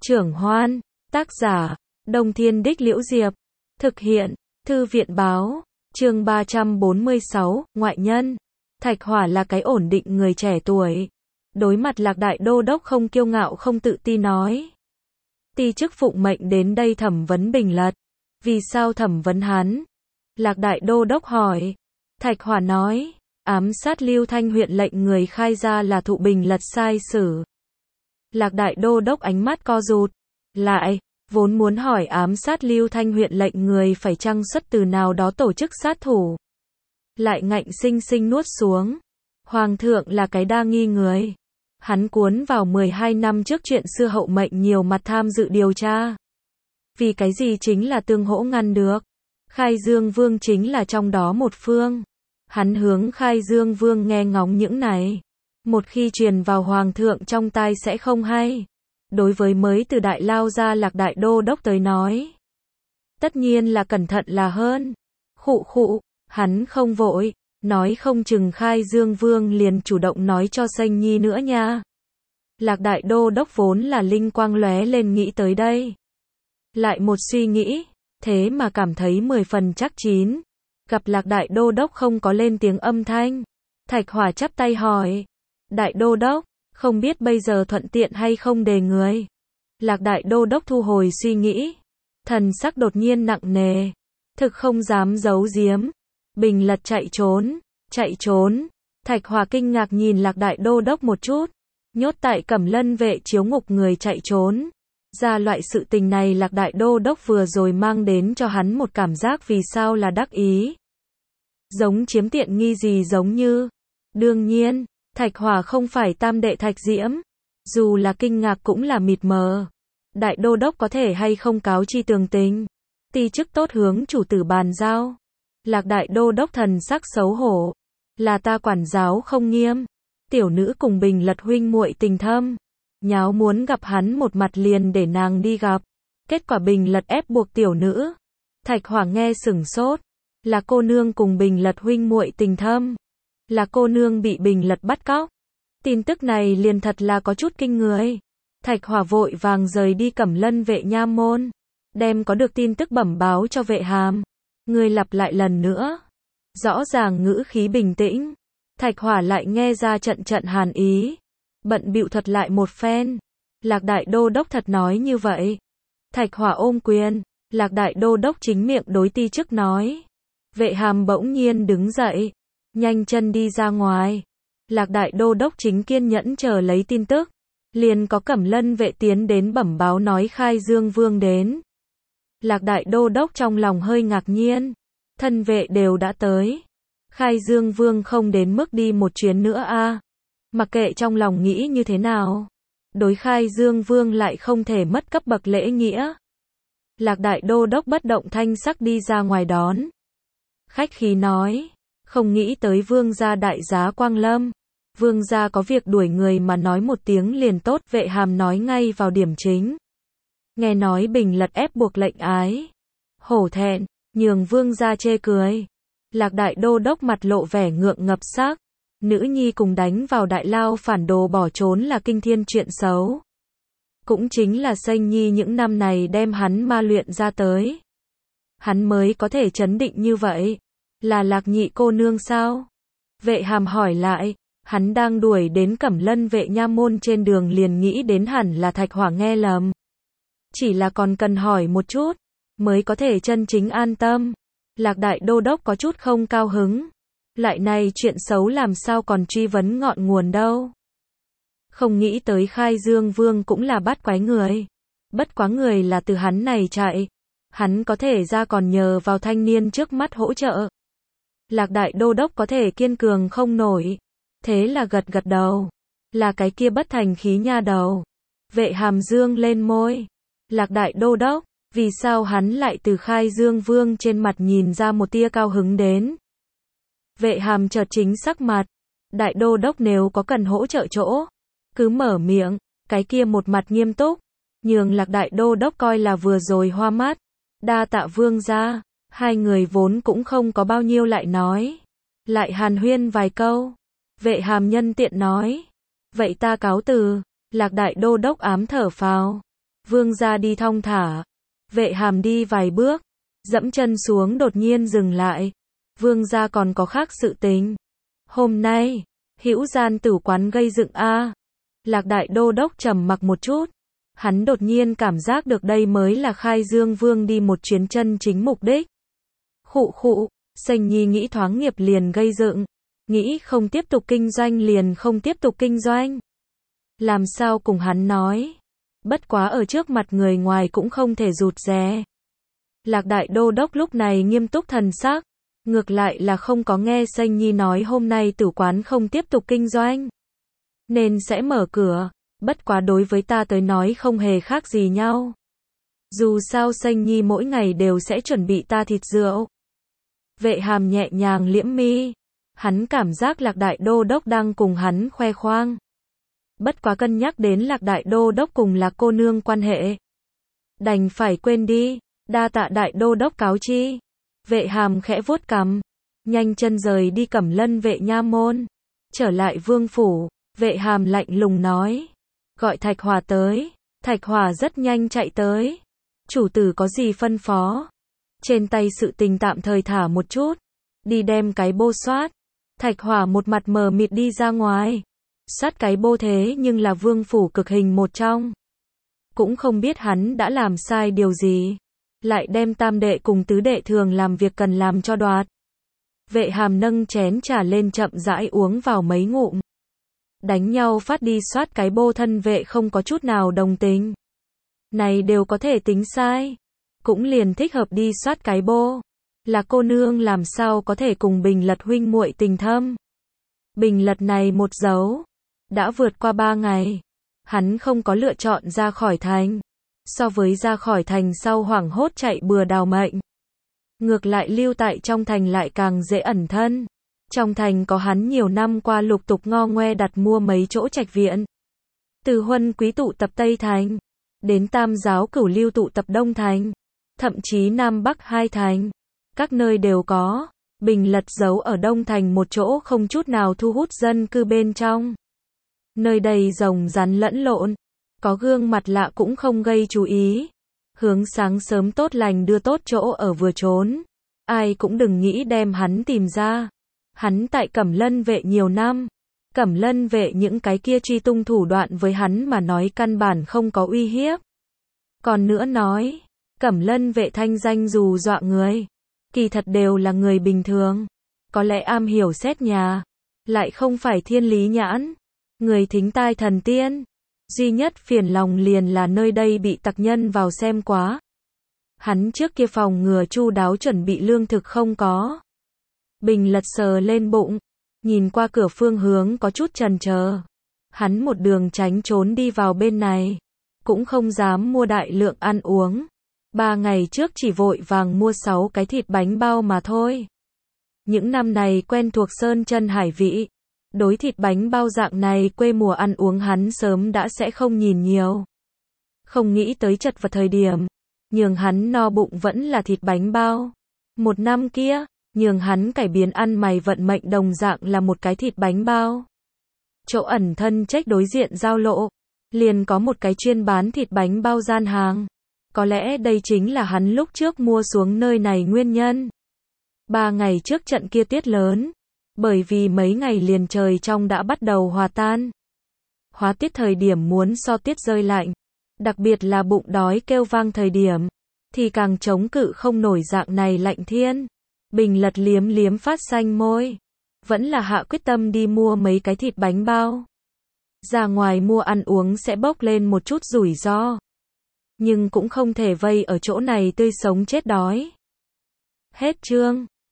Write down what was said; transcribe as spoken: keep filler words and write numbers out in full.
Trưởng Hoan, tác giả, Đông Thiên Đích Liễu Diệp, thực hiện, Thư viện Báo, chương ba trăm bốn mươi sáu, ngoại nhân. Thạch Hỏa là cái ổn định người trẻ tuổi. Đối mặt Lạc Đại Đô Đốc không kiêu ngạo không tự ti nói. Ti chức phụng mệnh đến đây thẩm vấn Bình Lật. Vì sao thẩm vấn hắn? Lạc Đại Đô Đốc hỏi. Thạch Hỏa nói, ám sát Lưu Thanh huyện lệnh người khai ra là Thụ Bình Lật sai sử. Lạc Đại Đô Đốc ánh mắt co rụt lại, vốn muốn hỏi ám sát Lưu Thanh huyện lệnh người phải chăng xuất từ nào đó tổ chức sát thủ. Lại ngạnh sinh sinh nuốt xuống. Hoàng thượng là cái đa nghi người. Hắn cuốn vào mười hai năm trước chuyện xưa hậu mệnh nhiều mặt tham dự điều tra. Vì cái gì chính là tương hỗ ngăn được. Khai Dương Vương chính là trong đó một phương. Hắn hướng Khai Dương Vương nghe ngóng những này. Một khi truyền vào Hoàng thượng trong tai sẽ không hay. Đối với mới từ Đại Lao ra Lạc Đại Đô Đốc tới nói. Tất nhiên là cẩn thận là hơn. Khụ khụ, hắn không vội. Nói không chừng Khai Dương Vương liền chủ động nói cho Sanh Nhi nữa nha. Lạc Đại Đô Đốc vốn là linh quang lóe lên nghĩ tới đây. Lại một suy nghĩ, thế mà cảm thấy mười phần chắc chín. Gặp Lạc Đại Đô Đốc không có lên tiếng âm thanh. Thạch Hỏa chắp tay hỏi. Đại Đô Đốc, không biết bây giờ thuận tiện hay không đề người. Lạc Đại Đô Đốc thu hồi suy nghĩ. Thần sắc đột nhiên nặng nề. Thực không dám giấu giếm. Bình Lật chạy trốn. Chạy trốn. Thạch Hỏa kinh ngạc nhìn Lạc Đại Đô Đốc một chút. Nhốt tại Cẩm Lân vệ chiếu ngục người chạy trốn. Ra loại sự tình này Lạc Đại Đô Đốc vừa rồi mang đến cho hắn một cảm giác vì sao là đắc ý. Giống chiếm tiện nghi gì giống như. Đương nhiên, Thạch Hỏa không phải tam đệ Thạch Diễm. Dù là kinh ngạc cũng là mịt mờ. Đại Đô Đốc có thể hay không cáo chi tường tình. Ti chức tốt hướng chủ tử bàn giao. Lạc Đại Đô Đốc thần sắc xấu hổ. Là ta quản giáo không nghiêm. Tiểu nữ cùng Bình Lật huynh muội tình thâm. Nháo muốn gặp hắn một mặt liền để nàng đi gặp. Kết quả Bình Lật ép buộc tiểu nữ. Thạch Hỏa nghe sửng sốt. Là cô nương cùng Bình Lật huynh muội tình thâm. Là cô nương bị Bình Lật bắt cóc. Tin tức này liền thật là có chút kinh người. Thạch Hỏa vội vàng rời đi Cẩm Lân vệ nha môn. Đem có được tin tức bẩm báo cho vệ hàm. Người lặp lại lần nữa. Rõ ràng ngữ khí bình tĩnh. Thạch Hỏa lại nghe ra trận trận hàn ý. Bận bịu thuật lại một phen. Lạc Đại Đô Đốc thật nói như vậy. Thạch Hỏa ôm quyền. Lạc Đại Đô Đốc chính miệng đối ti chức nói. Vệ hàm bỗng nhiên đứng dậy. Nhanh chân đi ra ngoài. Lạc Đại Đô Đốc chính kiên nhẫn chờ lấy tin tức. Liền có Cẩm Lân vệ tiến đến bẩm báo nói Khai Dương Vương đến. Lạc Đại Đô Đốc trong lòng hơi ngạc nhiên. Thân vệ đều đã tới. Khai Dương Vương không đến mức đi một chuyến nữa a à. Mặc kệ trong lòng nghĩ như thế nào. Đối Khai Dương Vương lại không thể mất cấp bậc lễ nghĩa. Lạc Đại Đô Đốc bất động thanh sắc đi ra ngoài đón. Khách khí nói. Không nghĩ tới Vương gia đại giá Quang Lâm. Vương gia có việc đuổi người mà nói một tiếng liền tốt. Vệ hàm nói ngay vào điểm chính. Nghe nói Bình Lật ép buộc lệnh ái. Hổ thẹn, nhường Vương gia chê cười. Lạc Đại Đô Đốc mặt lộ vẻ ngượng ngập sắc. Nữ nhi cùng đánh vào Đại Lao phản đồ bỏ trốn là kinh thiên chuyện xấu. Cũng chính là Sanh Nhi những năm này đem hắn ma luyện ra tới. Hắn mới có thể chấn định như vậy. Là Lạc nhị cô nương sao? Vệ hàm hỏi lại. Hắn đang đuổi đến Cẩm Lân vệ nha môn trên đường liền nghĩ đến hẳn là Thạch Hỏa nghe lầm. Chỉ là còn cần hỏi một chút. Mới có thể chân chính an tâm. Lạc Đại Đô Đốc có chút không cao hứng. Lại này chuyện xấu làm sao còn truy vấn ngọn nguồn đâu. Không nghĩ tới Khai Dương Vương cũng là bắt quái người. Bất quá người là từ hắn này chạy. Hắn có thể ra còn nhờ vào thanh niên trước mắt hỗ trợ. Lạc Đại Đô Đốc có thể kiên cường không nổi. Thế là gật gật đầu. Là cái kia bất thành khí nha đầu. Vệ hàm dương lên môi. Lạc Đại Đô Đốc. Vì sao hắn lại từ Khai Dương Vương trên mặt nhìn ra một tia cao hứng đến. Vệ hàm chợt chính sắc mặt. Đại Đô Đốc nếu có cần hỗ trợ chỗ. Cứ mở miệng. Cái kia một mặt nghiêm túc. Nhường Lạc Đại Đô Đốc coi là vừa rồi hoa mắt. Đa tạ Vương gia. Hai người vốn cũng không có bao nhiêu lại nói. Lại hàn huyên vài câu. Vệ hàm nhân tiện nói. Vậy ta cáo từ. Lạc Đại Đô Đốc ám thở phào. Vương gia đi thong thả. Vệ Hàm đi vài bước, dẫm chân xuống đột nhiên dừng lại. Vương gia còn có khác sự tình. Hôm nay, Hữu Gian tử quán gây dựng a. Lạc Đại Đô đốc trầm mặc một chút. Hắn đột nhiên cảm giác được đây mới là Khai Dương Vương đi một chuyến chân chính mục đích. Khụ khụ, Sanh Nhi nghĩ thoáng nghiệp liền gây dựng. Nghĩ không tiếp tục kinh doanh liền không tiếp tục kinh doanh. Làm sao cùng hắn nói. Bất quá ở trước mặt người ngoài cũng không thể rụt rè. Lạc Đại Đô đốc lúc này nghiêm túc thần sắc. Ngược lại là không có nghe Sanh Nhi nói hôm nay tử quán không tiếp tục kinh doanh. Nên sẽ mở cửa. Bất quá đối với ta tới nói không hề khác gì nhau. Dù sao Sanh Nhi mỗi ngày đều sẽ chuẩn bị ta thịt rượu. Vệ Hàm nhẹ nhàng liễm mi. Hắn cảm giác Lạc Đại Đô đốc đang cùng hắn khoe khoang. Bất quá cân nhắc đến Lạc Đại Đô đốc cùng Lạc cô nương quan hệ. Đành phải quên đi, đa tạ Đại Đô đốc cáo chi. Vệ Hàm khẽ vuốt cằm, nhanh chân rời đi Cẩm Lân vệ nha môn. Trở lại vương phủ, Vệ Hàm lạnh lùng nói. Gọi Thạch Hòa tới. Thạch Hòa rất nhanh chạy tới. Chủ tử có gì phân phó? Trên tay sự tình tạm thời thả một chút. Đi đem cái bô soát. Thạch Hòa một mặt mờ mịt đi ra ngoài. Soát cái bô thế nhưng là vương phủ cực hình một trong. Cũng không biết hắn đã làm sai điều gì. Lại đem tam đệ cùng tứ đệ thường làm việc cần làm cho đoạt. Vệ Hàm nâng chén trà lên chậm rãi uống vào mấy ngụm. Đánh nhau phát đi soát cái bô thân vệ không có chút nào đồng tình. Này đều có thể tính sai. Cũng liền thích hợp đi soát cái bô. Là cô nương làm sao có thể cùng Bình Lật huynh muội tình thâm. Bình Lật này một dấu. Đã vượt qua ba ngày. Hắn không có lựa chọn ra khỏi thành. So với ra khỏi thành sau hoảng hốt chạy bừa đào mệnh. Ngược lại lưu tại trong thành lại càng dễ ẩn thân. Trong thành có hắn nhiều năm qua lục tục ngo ngoe đặt mua mấy chỗ trạch viện. Từ Huân quý tụ tập Tây Thành. Đến Tam giáo cửu lưu tụ tập Đông Thành. Thậm chí Nam Bắc hai thành. Các nơi đều có. Bình Lật giấu ở Đông Thành một chỗ không chút nào thu hút dân cư bên trong. Nơi đây rồng rắn lẫn lộn. Có gương mặt lạ cũng không gây chú ý. Hướng sáng sớm tốt lành đưa tốt chỗ ở vừa trốn. Ai cũng đừng nghĩ đem hắn tìm ra. Hắn tại Cẩm Lân vệ nhiều năm. Cẩm Lân vệ những cái kia truy tung thủ đoạn với hắn mà nói căn bản không có uy hiếp. Còn nữa nói, Cẩm Lân vệ thanh danh dù dọa người. Kỳ thật đều là người bình thường. Có lẽ am hiểu xét nhà. Lại không phải thiên lý nhãn. Người thính tai thần tiên. Duy nhất phiền lòng liền là nơi đây bị tặc nhân vào xem quá. Hắn trước kia phòng ngừa chu đáo chuẩn bị lương thực không có. Bình Lật sờ lên bụng. Nhìn qua cửa phương hướng có chút chần chờ. Hắn một đường tránh trốn đi vào bên này. Cũng không dám mua đại lượng ăn uống. Ba ngày trước chỉ vội vàng mua sáu cái thịt bánh bao mà thôi. Những năm này quen thuộc sơn chân hải vị. Đối thịt bánh bao dạng này quê mùa ăn uống hắn sớm đã sẽ không nhìn nhiều. Không nghĩ tới chật vật thời điểm. Nhường hắn no bụng vẫn là thịt bánh bao. Một năm kia, nhường hắn cải biến ăn mày vận mệnh đồng dạng là một cái thịt bánh bao. Chỗ ẩn thân trách đối diện giao lộ. Liền có một cái chuyên bán thịt bánh bao gian hàng. Có lẽ đây chính là hắn lúc trước mua xuống nơi này nguyên nhân. Ba ngày trước trận kia tiết lớn. Bởi vì mấy ngày liền trời trong đã bắt đầu hòa tan. Hóa tiết thời điểm muốn so tiết rơi lạnh. Đặc biệt là bụng đói kêu vang thời điểm. Thì càng chống cự không nổi dạng này lạnh thiên. Bình Lật liếm liếm phát xanh môi. Vẫn là hạ quyết tâm đi mua mấy cái thịt bánh bao. Ra ngoài mua ăn uống sẽ bốc lên một chút rủi ro. Nhưng cũng không thể vây ở chỗ này tươi sống chết đói. Hết chương.